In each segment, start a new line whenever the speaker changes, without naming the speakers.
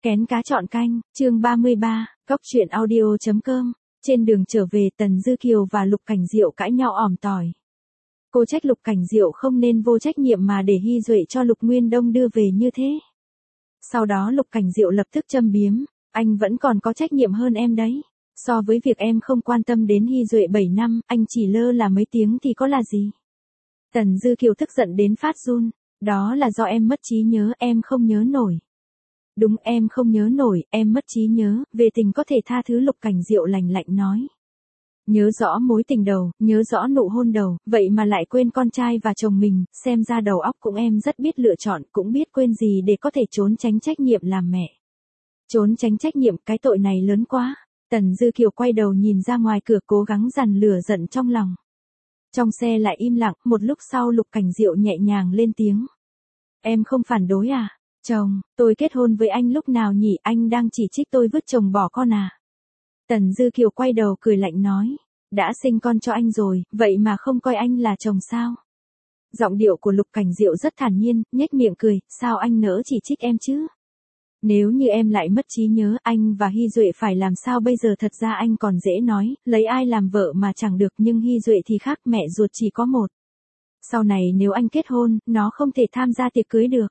Kén cá chọn canh, chương 33, Cóc truyện audio.com. Trên đường trở về, Tần Dư Kiều và Lục Cảnh Diệu cãi nhau ỏm tỏi. Cô trách Lục Cảnh Diệu không nên vô trách nhiệm mà để Hy Duệ cho Lục Nguyên Đông đưa về như thế. Sau đó Lục Cảnh Diệu lập tức châm biếm, anh vẫn còn có trách nhiệm hơn em đấy. So với việc em không quan tâm đến Hy Duệ 7 năm, anh chỉ lơ là mấy tiếng thì có là gì. Tần Dư Kiều tức giận đến phát run, đó là do em mất trí nhớ, em không nhớ nổi. Đúng, em không nhớ nổi, em mất trí nhớ, về tình có thể tha thứ. Lục Cảnh Diệu lạnh lạnh nói. Nhớ rõ mối tình đầu, nhớ rõ nụ hôn đầu, vậy mà lại quên con trai và chồng mình, xem ra đầu óc cũng em rất biết lựa chọn, cũng biết quên gì để có thể trốn tránh trách nhiệm làm mẹ. Trốn tránh trách nhiệm, cái tội này lớn quá. Tần Dư Kiều quay đầu nhìn ra ngoài cửa cố gắng dằn lửa giận trong lòng. Trong xe lại im lặng, một lúc sau Lục Cảnh Diệu nhẹ nhàng lên tiếng. Em không phản đối à? Chồng, tôi kết hôn với anh lúc nào nhỉ, anh đang chỉ trích tôi vứt chồng bỏ con à? Tần Dư Kiều quay đầu cười lạnh nói, đã sinh con cho anh rồi, vậy mà không coi anh là chồng sao? Giọng điệu của Lục Cảnh Diệu rất thản nhiên, nhếch miệng cười, sao anh nỡ chỉ trích em chứ? Nếu như em lại mất trí nhớ, anh và Hy Duệ phải làm sao bây giờ? Thật ra anh còn dễ nói, lấy ai làm vợ mà chẳng được, nhưng Hy Duệ thì khác, mẹ ruột chỉ có một. Sau này nếu anh kết hôn, nó không thể tham gia tiệc cưới được.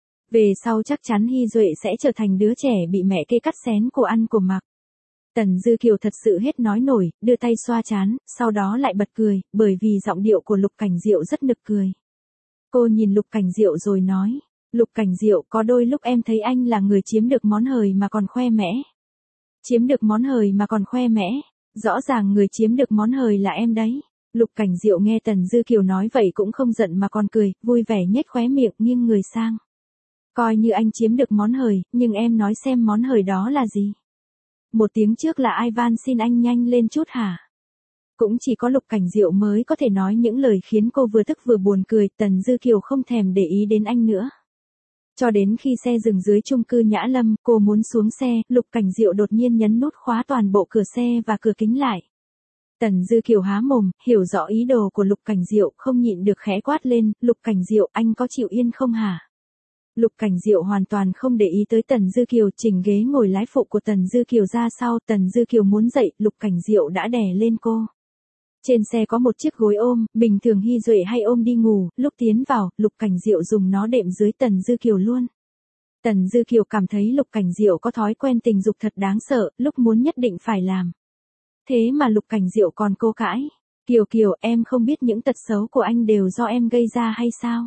Về sau chắc chắn Hy Duệ sẽ trở thành đứa trẻ bị mẹ kê cắt xén của ăn của mặc. Tần Dư Kiều thật sự hết nói nổi, đưa tay xoa trán, sau đó lại bật cười, bởi vì giọng điệu của Lục Cảnh Diệu rất nực cười. Cô nhìn Lục Cảnh Diệu rồi nói, Lục Cảnh Diệu, có đôi lúc em thấy anh là người chiếm được món hời mà còn khoe mẽ. Chiếm được món hời mà còn khoe mẽ, rõ ràng người chiếm được món hời là em đấy. Lục Cảnh Diệu nghe Tần Dư Kiều nói vậy cũng không giận mà còn cười, vui vẻ nhếch khóe miệng nghiêng người sang. Coi như anh chiếm được món hời, nhưng em nói xem món hời đó là gì? Một tiếng trước là ai van xin anh nhanh lên chút hả? Cũng chỉ có Lục Cảnh Diệu mới có thể nói những lời khiến cô vừa tức vừa buồn cười. Tần Dư Kiều không thèm để ý đến anh nữa. Cho đến khi xe dừng dưới chung cư Nhã Lâm, cô muốn xuống xe, Lục Cảnh Diệu đột nhiên nhấn nút khóa toàn bộ cửa xe và cửa kính lại. Tần Dư Kiều há mồm, hiểu rõ ý đồ của Lục Cảnh Diệu, không nhịn được khẽ quát lên, Lục Cảnh Diệu, anh có chịu yên không hả? Lục Cảnh Diệu hoàn toàn không để ý tới Tần Dư Kiều, chỉnh ghế ngồi lái phụ của Tần Dư Kiều ra sau. Tần Dư Kiều muốn dậy, Lục Cảnh Diệu đã đè lên cô. Trên xe có một chiếc gối ôm, bình thường Hy Duệ hay ôm đi ngủ, lúc tiến vào, Lục Cảnh Diệu dùng nó đệm dưới Tần Dư Kiều luôn. Tần Dư Kiều cảm thấy Lục Cảnh Diệu có thói quen tình dục thật đáng sợ, lúc muốn nhất định phải làm. Thế mà Lục Cảnh Diệu còn cố cãi. Kiều Kiều, em không biết những tật xấu của anh đều do em gây ra hay sao?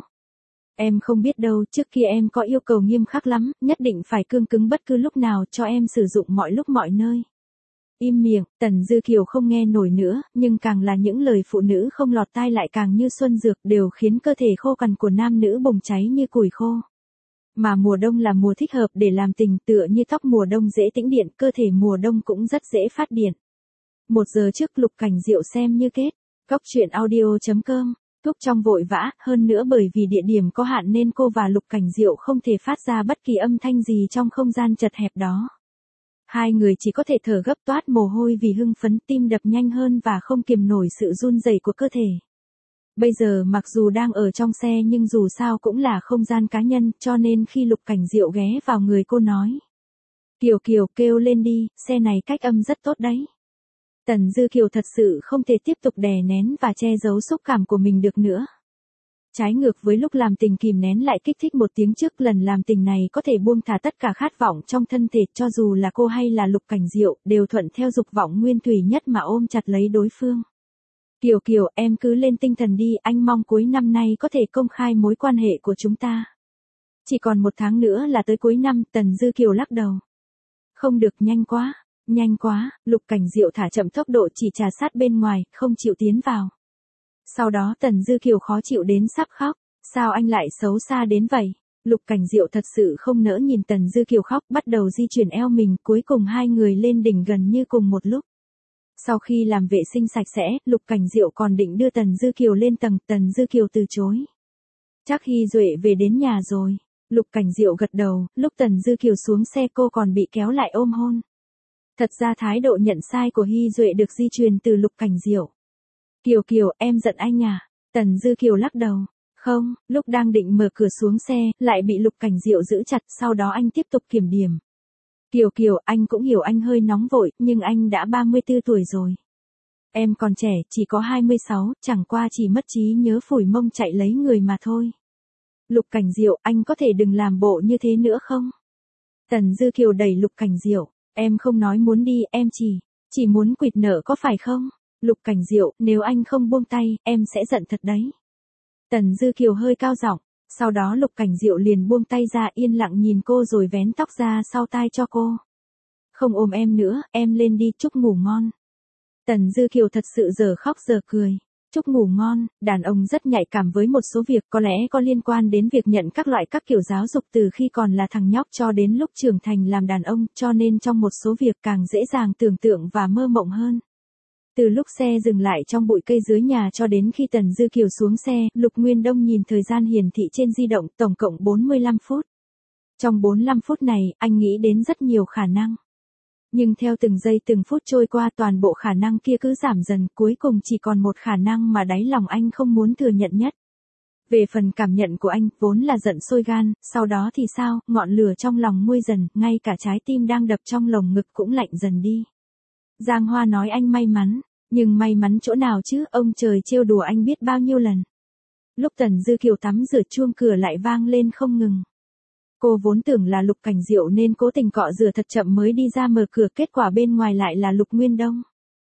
Em không biết đâu, trước kia em có yêu cầu nghiêm khắc lắm, nhất định phải cương cứng bất cứ lúc nào, cho em sử dụng mọi lúc mọi nơi. Im miệng, Tần Dư Kiều không nghe nổi nữa, nhưng càng là những lời phụ nữ không lọt tai lại càng như xuân dược, đều khiến cơ thể khô cằn của nam nữ bùng cháy như củi khô. Mà mùa đông là mùa thích hợp để làm tình, tựa như tóc mùa đông dễ tĩnh điện, cơ thể mùa đông cũng rất dễ phát điện. 1 giờ trước Lục Cảnh Diệu xem như kết. Cóc truyện audio.com. Thúc trong vội vã, hơn nữa bởi vì địa điểm có hạn nên cô và Lục Cảnh Diệu không thể phát ra bất kỳ âm thanh gì trong không gian chật hẹp đó. Hai người chỉ có thể thở gấp toát mồ hôi vì hưng phấn, tim đập nhanh hơn và không kiềm nổi sự run rẩy của cơ thể. Bây giờ mặc dù đang ở trong xe nhưng dù sao cũng là không gian cá nhân, cho nên khi Lục Cảnh Diệu ghé vào người cô nói. Kiều Kiều, kêu lên đi, xe này cách âm rất tốt đấy. Tần Dư Kiều thật sự không thể tiếp tục đè nén và che giấu xúc cảm của mình được nữa. Trái ngược với lúc làm tình kìm nén lại kích thích một tiếng, trước lần làm tình này có thể buông thả tất cả khát vọng trong thân thể, cho dù là cô hay là Lục Cảnh Diệu, đều thuận theo dục vọng nguyên thủy nhất mà ôm chặt lấy đối phương. Kiều Kiều, em cứ lên tinh thần đi, anh mong cuối năm nay có thể công khai mối quan hệ của chúng ta. Chỉ còn 1 tháng nữa là tới cuối năm. Tần Dư Kiều lắc đầu. Không được, nhanh quá. Nhanh quá, Lục Cảnh Diệu thả chậm tốc độ, chỉ trà sát bên ngoài, không chịu tiến vào. Sau đó Tần Dư Kiều khó chịu đến sắp khóc, sao anh lại xấu xa đến vậy? Lục Cảnh Diệu thật sự không nỡ nhìn Tần Dư Kiều khóc, bắt đầu di chuyển eo mình, cuối cùng hai người lên đỉnh gần như cùng một lúc. Sau khi làm vệ sinh sạch sẽ, Lục Cảnh Diệu còn định đưa Tần Dư Kiều lên tầng, Tần Dư Kiều từ chối. Chắc Hy Duệ về đến nhà rồi. Lục Cảnh Diệu gật đầu, lúc Tần Dư Kiều xuống xe cô còn bị kéo lại ôm hôn. Thật ra thái độ nhận sai của Hy Duệ được di truyền từ Lục Cảnh Diệu. Kiều Kiều, em giận anh à? Tần Dư Kiều lắc đầu. Không, lúc đang định mở cửa xuống xe, lại bị Lục Cảnh Diệu giữ chặt, sau đó anh tiếp tục kiểm điểm. Kiều Kiều, anh cũng hiểu anh hơi nóng vội, nhưng anh đã 34 tuổi rồi. Em còn trẻ, chỉ có 26, chẳng qua chỉ mất trí nhớ phủi mông chạy lấy người mà thôi. Lục Cảnh Diệu, anh có thể đừng làm bộ như thế nữa không? Tần Dư Kiều đẩy Lục Cảnh Diệu, em không nói muốn đi, em chỉ muốn quỵt nợ có phải không? Lục Cảnh Diệu, nếu anh không buông tay, em sẽ giận thật đấy. Tần Dư Kiều hơi cao giọng, sau đó Lục Cảnh Diệu liền buông tay ra yên lặng nhìn cô rồi vén tóc ra sau tai cho cô. Không ôm em nữa, em lên đi, chúc ngủ ngon. Tần Dư Kiều thật sự giờ khóc giờ cười. Chúc ngủ ngon, đàn ông rất nhạy cảm với một số việc có lẽ có liên quan đến việc nhận các loại các kiểu giáo dục từ khi còn là thằng nhóc cho đến lúc trưởng thành làm đàn ông, cho nên trong một số việc càng dễ dàng tưởng tượng và mơ mộng hơn. Từ lúc xe dừng lại trong bụi cây dưới nhà cho đến khi Tần Dư Kiều xuống xe, Lục Nguyên Đông nhìn thời gian hiển thị trên di động, tổng cộng 45 phút. Trong 45 phút này, anh nghĩ đến rất nhiều khả năng. Nhưng theo từng giây từng phút trôi qua toàn bộ khả năng kia cứ giảm dần, cuối cùng chỉ còn một khả năng mà đáy lòng anh không muốn thừa nhận nhất. Về phần cảm nhận của anh, vốn là giận sôi gan, sau đó thì sao, ngọn lửa trong lòng nguôi dần, ngay cả trái tim đang đập trong lồng ngực cũng lạnh dần đi. Giang Hoa nói anh may mắn, nhưng may mắn chỗ nào chứ, ông trời trêu đùa anh biết bao nhiêu lần. Lúc Tần Dư Kiều tắm rửa chuông cửa lại vang lên không ngừng. Cô vốn tưởng là Lục Cảnh Diệu nên cố tình cọ rửa thật chậm mới đi ra mở cửa, kết quả bên ngoài lại là Lục Nguyên Đông.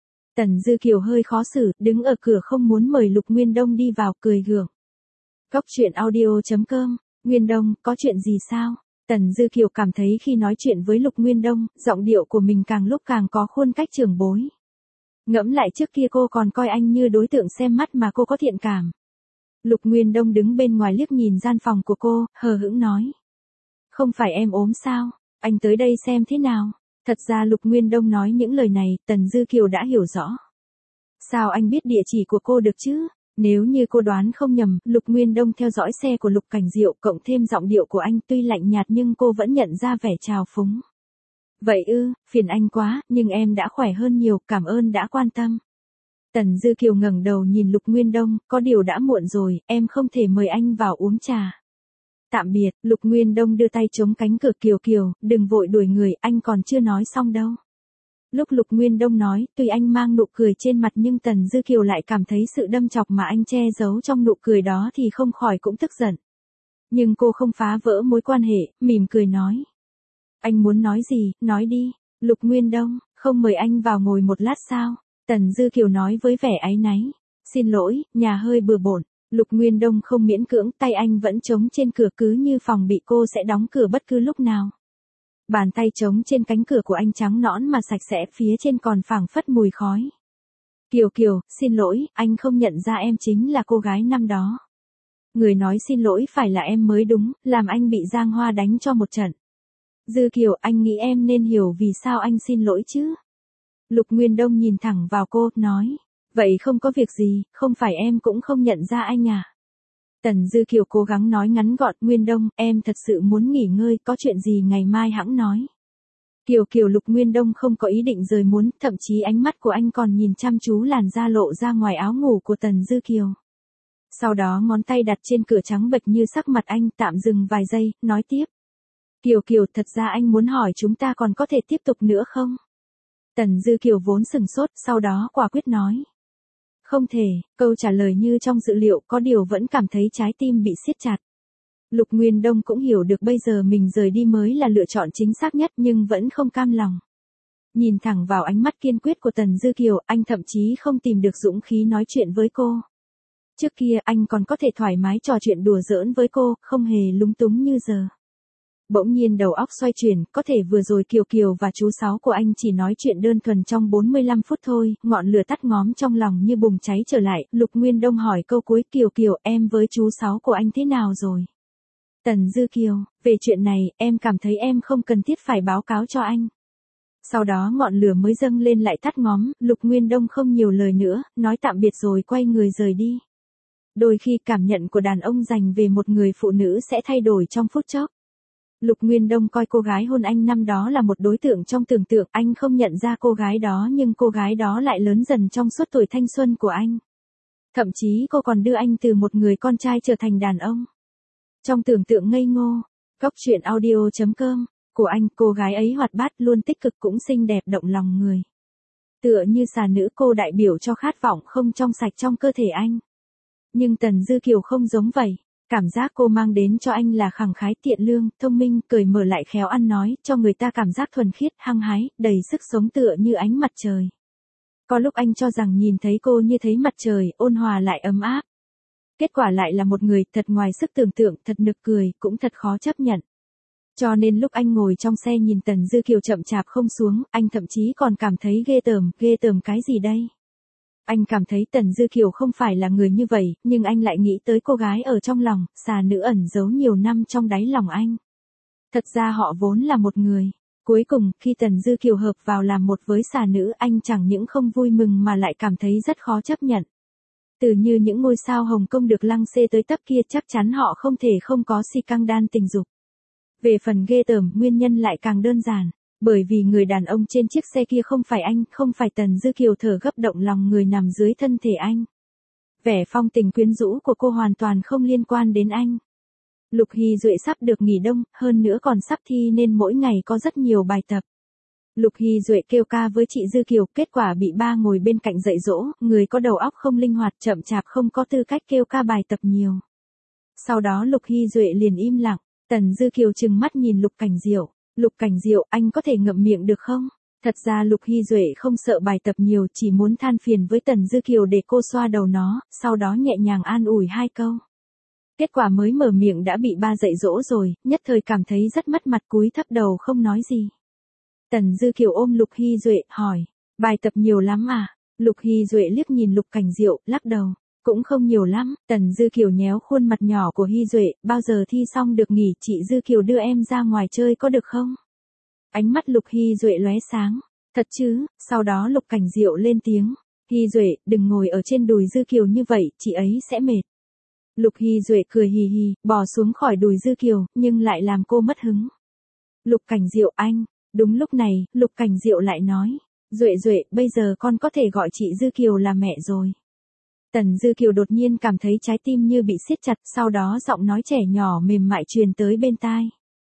Tần Dư Kiều hơi khó xử, đứng ở cửa không muốn mời Lục Nguyên Đông đi vào, cười gượng. Góc truyện audio.com, Nguyên Đông, có chuyện gì sao? Tần Dư Kiều cảm thấy khi nói chuyện với Lục Nguyên Đông, giọng điệu của mình càng lúc càng có khuôn cách trưởng bối. Ngẫm lại trước kia cô còn coi anh như đối tượng xem mắt mà cô có thiện cảm. Lục Nguyên Đông đứng bên ngoài liếc nhìn gian phòng của cô, hờ hững nói. Không phải em ốm sao? Anh tới đây xem thế nào? Thật ra Lục Nguyên Đông nói những lời này, Tần Dư Kiều đã hiểu rõ. Sao anh biết địa chỉ của cô được chứ? Nếu như cô đoán không nhầm, Lục Nguyên Đông theo dõi xe của Lục Cảnh Diệu cộng thêm giọng điệu của anh tuy lạnh nhạt nhưng cô vẫn nhận ra vẻ trào phúng. Vậy ư, phiền anh quá, nhưng em đã khỏe hơn nhiều, cảm ơn đã quan tâm. Tần Dư Kiều ngẩng đầu nhìn Lục Nguyên Đông, có điều đã muộn rồi, em không thể mời anh vào uống trà. Tạm biệt, Lục Nguyên Đông đưa tay chống cánh cửa. Kiều Kiều, đừng vội đuổi người, anh còn chưa nói xong đâu. Lúc Lục Nguyên Đông nói, tuy anh mang nụ cười trên mặt nhưng Tần Dư Kiều lại cảm thấy sự đâm chọc mà anh che giấu trong nụ cười đó thì không khỏi cũng tức giận. Nhưng cô không phá vỡ mối quan hệ, mỉm cười nói. Anh muốn nói gì, nói đi. Lục Nguyên Đông, không mời anh vào ngồi một lát sao? Tần Dư Kiều nói với vẻ áy náy. Xin lỗi, nhà hơi bừa bộn. Lục Nguyên Đông không miễn cưỡng, tay anh vẫn trống trên cửa cứ như phòng bị cô sẽ đóng cửa bất cứ lúc nào. Bàn tay trống trên cánh cửa của anh trắng nõn mà sạch sẽ, phía trên còn phảng phất mùi khói. Kiều Kiều, xin lỗi, anh không nhận ra em chính là cô gái năm đó. Người nói xin lỗi phải là em mới đúng, làm anh bị Giang Hoa đánh cho một trận. Dư Kiều, anh nghĩ em nên hiểu vì sao anh xin lỗi chứ. Lục Nguyên Đông nhìn thẳng vào cô, nói. Vậy không có việc gì, không phải em cũng không nhận ra anh à? Tần Dư Kiều cố gắng nói ngắn gọn, Nguyên Đông, em thật sự muốn nghỉ ngơi, có chuyện gì ngày mai hẵng nói. Kiều Kiều. Lục Nguyên Đông không có ý định rời muốn, thậm chí ánh mắt của anh còn nhìn chăm chú làn da lộ ra ngoài áo ngủ của Tần Dư Kiều. Sau đó ngón tay đặt trên cửa trắng bệch như sắc mặt anh, tạm dừng vài giây, nói tiếp. Kiều Kiều, thật ra anh muốn hỏi chúng ta còn có thể tiếp tục nữa không? Tần Dư Kiều vốn sừng sốt, sau đó quả quyết nói. Không thể, câu trả lời như trong dự liệu, có điều vẫn cảm thấy trái tim bị siết chặt. Lục Nguyên Đông cũng hiểu được bây giờ mình rời đi mới là lựa chọn chính xác nhất nhưng vẫn không cam lòng. Nhìn thẳng vào ánh mắt kiên quyết của Tần Dư Kiều, anh thậm chí không tìm được dũng khí nói chuyện với cô. Trước kia anh còn có thể thoải mái trò chuyện đùa giỡn với cô, không hề lúng túng như giờ. Bỗng nhiên đầu óc xoay chuyển, có thể vừa rồi Kiều Kiều và chú Sáu của anh chỉ nói chuyện đơn thuần trong 45 phút thôi, ngọn lửa tắt ngóm trong lòng như bùng cháy trở lại, Lục Nguyên Đông hỏi câu cuối, Kiều Kiều, em với chú Sáu của anh thế nào rồi? Tần Dư Kiều, về chuyện này, em cảm thấy em không cần thiết phải báo cáo cho anh. Sau đó ngọn lửa mới dâng lên lại tắt ngóm, Lục Nguyên Đông không nhiều lời nữa, nói tạm biệt rồi quay người rời đi. Đôi khi cảm nhận của đàn ông dành về một người phụ nữ sẽ thay đổi trong phút chốc. Lục Nguyên Đông coi cô gái hôn anh năm đó là một đối tượng trong tưởng tượng, anh không nhận ra cô gái đó nhưng cô gái đó lại lớn dần trong suốt tuổi thanh xuân của anh. Thậm chí cô còn đưa anh từ một người con trai trở thành đàn ông. Trong tưởng tượng ngây ngô, góc truyện audio.com của anh, cô gái ấy hoạt bát, luôn tích cực cũng xinh đẹp động lòng người. Tựa như xà nữ, cô đại biểu cho khát vọng không trong sạch trong cơ thể anh. Nhưng Tần Dư Kiều không giống vậy. Cảm giác cô mang đến cho anh là khẳng khái, tiện lương, thông minh, cởi mở lại khéo ăn nói, cho người ta cảm giác thuần khiết, hăng hái, đầy sức sống tựa như ánh mặt trời. Có lúc anh cho rằng nhìn thấy cô như thấy mặt trời, ôn hòa lại ấm áp. Kết quả lại là một người thật ngoài sức tưởng tượng, thật nực cười, cũng thật khó chấp nhận. Cho nên lúc anh ngồi trong xe nhìn Tần Dư Kiều chậm chạp không xuống, anh thậm chí còn cảm thấy ghê tởm cái gì đây? Anh cảm thấy Tần Dư Kiều không phải là người như vậy, nhưng anh lại nghĩ tới cô gái ở trong lòng, xà nữ ẩn giấu nhiều năm trong đáy lòng anh. Thật ra họ vốn là một người. Cuối cùng, khi Tần Dư Kiều hợp vào làm một với xà nữ, anh chẳng những không vui mừng mà lại cảm thấy rất khó chấp nhận. Từ như những ngôi sao Hồng Kông được lăng xê tới tấp kia, chắc chắn họ không thể không có si căng đan tình dục. Về phần ghê tởm, nguyên nhân lại càng đơn giản. Bởi vì người đàn ông trên chiếc xe kia không phải anh, không phải Tần Dư Kiều thở gấp động lòng người nằm dưới thân thể anh. Vẻ phong tình quyến rũ của cô hoàn toàn không liên quan đến anh. Lục Hy Duệ sắp được nghỉ đông, hơn nữa còn sắp thi nên mỗi ngày có rất nhiều bài tập. Lục Hy Duệ kêu ca với chị Dư Kiều, kết quả bị ba ngồi bên cạnh dạy dỗ, người có đầu óc không linh hoạt, chậm chạp không có tư cách kêu ca bài tập nhiều. Sau đó Lục Hy Duệ liền im lặng, Tần Dư Kiều trừng mắt nhìn Lục Cảnh Diệu. Lục Cảnh Diệu, anh có thể ngậm miệng được không? Thật ra Lục Hy Duệ không sợ bài tập nhiều, chỉ muốn than phiền với Tần Dư Kiều để cô xoa đầu nó, sau đó nhẹ nhàng an ủi hai câu. Kết quả mới mở miệng đã bị ba dạy dỗ rồi, nhất thời cảm thấy rất mất mặt, cúi thấp đầu không nói gì. Tần Dư Kiều ôm Lục Hy Duệ, hỏi, bài tập nhiều lắm à? Lục Hy Duệ liếc nhìn Lục Cảnh Diệu, lắc đầu. Cũng không nhiều lắm. Tần Dư Kiều nhéo khuôn mặt nhỏ của Hy Duệ, bao giờ thi xong được nghỉ, chị Dư Kiều đưa em ra ngoài chơi có được không? Ánh mắt Lục Hy Duệ lóe sáng. Thật chứ? Sau đó Lục Cảnh Diệu lên tiếng. Hy Duệ, đừng ngồi ở trên đùi Dư Kiều như vậy, chị ấy sẽ mệt. Lục Hy Duệ cười hì hì, bò xuống khỏi đùi Dư Kiều, nhưng lại làm cô mất hứng. Lục Cảnh Diệu anh. Đúng lúc này, Lục Cảnh Diệu lại nói. Duệ Duệ, bây giờ con có thể gọi chị Dư Kiều là mẹ rồi. Tần Dư Kiều đột nhiên cảm thấy trái tim như bị siết chặt, sau đó giọng nói trẻ nhỏ mềm mại truyền tới bên tai.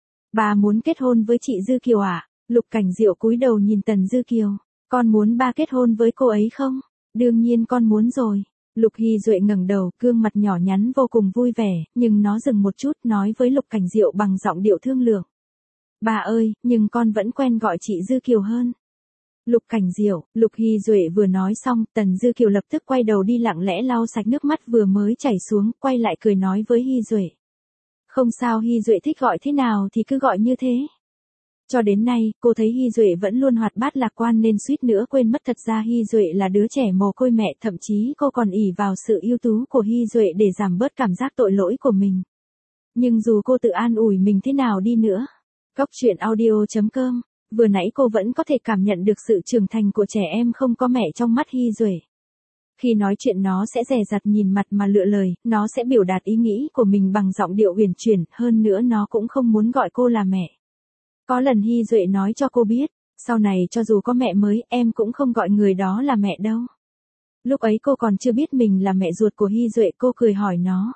Bà muốn kết hôn với chị Dư Kiều à? Lục Cảnh Diệu cúi đầu nhìn Tần Dư Kiều. Con muốn ba kết hôn với cô ấy không? Đương nhiên con muốn rồi. Lục Hy Duệ ngẩng đầu, gương mặt nhỏ nhắn vô cùng vui vẻ, nhưng nó dừng một chút, nói với Lục Cảnh Diệu bằng giọng điệu thương lượng. Bà ơi, nhưng con vẫn quen gọi chị Dư Kiều hơn. Lục Cảnh Diệu, Lục Hy Duệ vừa nói xong, Tần Dư Kiều lập tức quay đầu đi lặng lẽ lau sạch nước mắt vừa mới chảy xuống, quay lại cười nói với Hy Duệ. Không sao, Hy Duệ thích gọi thế nào thì cứ gọi như thế. Cho đến nay, cô thấy Hy Duệ vẫn luôn hoạt bát lạc quan nên suýt nữa quên mất thật ra Hy Duệ là đứa trẻ mồ côi mẹ, thậm chí cô còn ỷ vào sự ưu tú của Hy Duệ để giảm bớt cảm giác tội lỗi của mình. Nhưng dù cô tự an ủi mình thế nào đi nữa, Cóc truyện audio.com, vừa nãy cô vẫn có thể cảm nhận được sự trưởng thành của trẻ em không có mẹ trong mắt Hy Duệ. Khi nói chuyện nó sẽ dè dặt nhìn mặt mà lựa lời, nó sẽ biểu đạt ý nghĩ của mình bằng giọng điệu uyển chuyển, hơn nữa nó cũng không muốn gọi cô là mẹ. Có lần Hy Duệ nói cho cô biết, sau này cho dù có mẹ mới, em cũng không gọi người đó là mẹ đâu. Lúc ấy cô còn chưa biết mình là mẹ ruột của Hy Duệ, cô cười hỏi nó.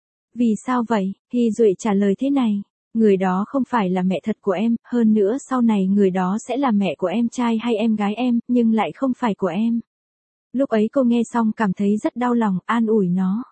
Vì sao vậy? Hy Duệ trả lời thế này. Người đó không phải là mẹ thật của em, hơn nữa sau này người đó sẽ là mẹ của em trai hay em gái em, nhưng lại không phải của em. Lúc ấy cô nghe xong cảm thấy rất đau lòng, an ủi nó.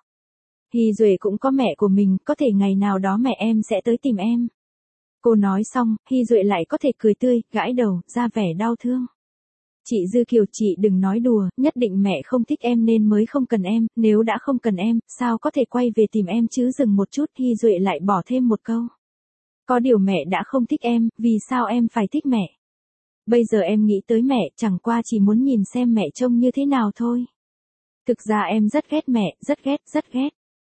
Hy Duệ cũng có mẹ của mình, có thể ngày nào đó mẹ em sẽ tới tìm em. Cô nói xong, Hy Duệ lại có thể cười tươi, gãi đầu, ra vẻ đau thương. Chị Dư Kiều, chị đừng nói đùa, nhất định mẹ không thích em nên mới không cần em, nếu đã không cần em, sao có thể quay về tìm em chứ? Dừng một chút, Hy Duệ lại bỏ thêm một câu. Có điều mẹ đã không thích em, vì sao em phải thích mẹ? Bây giờ em nghĩ tới mẹ, chẳng qua chỉ muốn nhìn xem mẹ trông như thế nào thôi. Thực ra em rất ghét mẹ, rất ghét.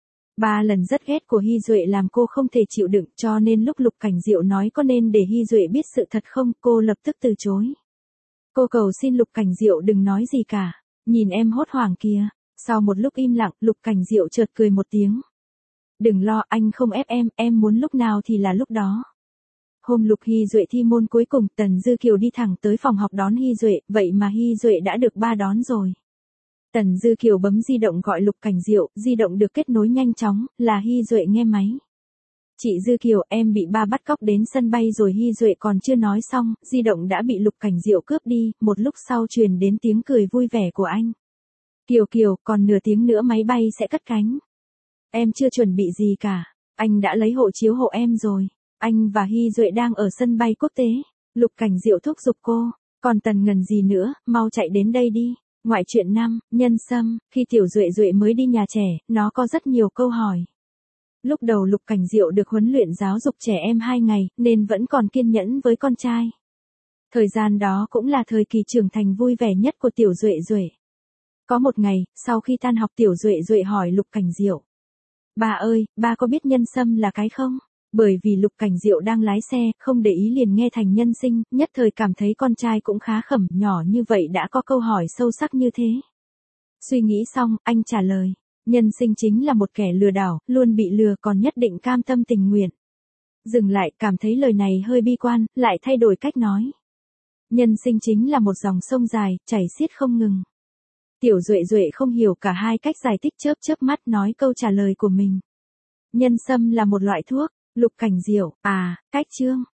3 lần rất ghét của Hy Duệ làm cô không thể chịu đựng, cho nên lúc Lục Cảnh Diệu nói có nên để Hy Duệ biết sự thật không, cô lập tức từ chối. Cô cầu xin Lục Cảnh Diệu đừng nói gì cả, nhìn em hốt hoảng kìa. Sau một lúc im lặng, Lục Cảnh Diệu chợt cười một tiếng. Đừng lo, anh không ép em muốn lúc nào thì là lúc đó. Hôm Lục Hy Duệ thi môn cuối cùng, Tần Dư Kiều đi thẳng tới phòng học đón Hy Duệ, vậy mà Hy Duệ đã được ba đón rồi. Tần Dư Kiều bấm di động gọi Lục Cảnh Diệu, di động được kết nối nhanh chóng, là Hy Duệ nghe máy. Chị Dư Kiều, em bị ba bắt cóc đến sân bay rồi. Hy Duệ còn chưa nói xong, di động đã bị Lục Cảnh Diệu cướp đi, một lúc sau truyền đến tiếng cười vui vẻ của anh. Kiều Kiều, còn nửa tiếng nữa máy bay sẽ cất cánh. Em chưa chuẩn bị gì cả, anh đã lấy hộ chiếu hộ em rồi. Anh và Hy Duệ đang ở sân bay quốc tế. Lục Cảnh Diệu thúc giục cô, còn tần ngần gì nữa, mau chạy đến đây đi. Ngoại truyện 5, Nhân Sâm, khi Tiểu Duệ Duệ mới đi nhà trẻ, nó có rất nhiều câu hỏi. Lúc đầu Lục Cảnh Diệu được huấn luyện giáo dục trẻ em 2 ngày, nên vẫn còn kiên nhẫn với con trai. Thời gian đó cũng là thời kỳ trưởng thành vui vẻ nhất của Tiểu Duệ Duệ. Có một ngày, sau khi tan học Tiểu Duệ Duệ hỏi Lục Cảnh Diệu. Ba ơi, ba có biết nhân sâm là cái không? Bởi vì Lục Cảnh Diệu đang lái xe, không để ý liền nghe thành nhân sinh, nhất thời cảm thấy con trai cũng khá khẩm, nhỏ như vậy đã có câu hỏi sâu sắc như thế. Suy nghĩ xong, anh trả lời. Nhân sinh chính là một kẻ lừa đảo, luôn bị lừa còn nhất định cam tâm tình nguyện. Dừng lại, cảm thấy lời này hơi bi quan, lại thay đổi cách nói. Nhân sinh chính là một dòng sông dài, chảy xiết không ngừng. Tiểu Duệ Duệ không hiểu cả hai cách giải thích, chớp chớp mắt nói câu trả lời của mình. Nhân sâm là một loại thuốc. Lục Cảnh Diệu, cách chương.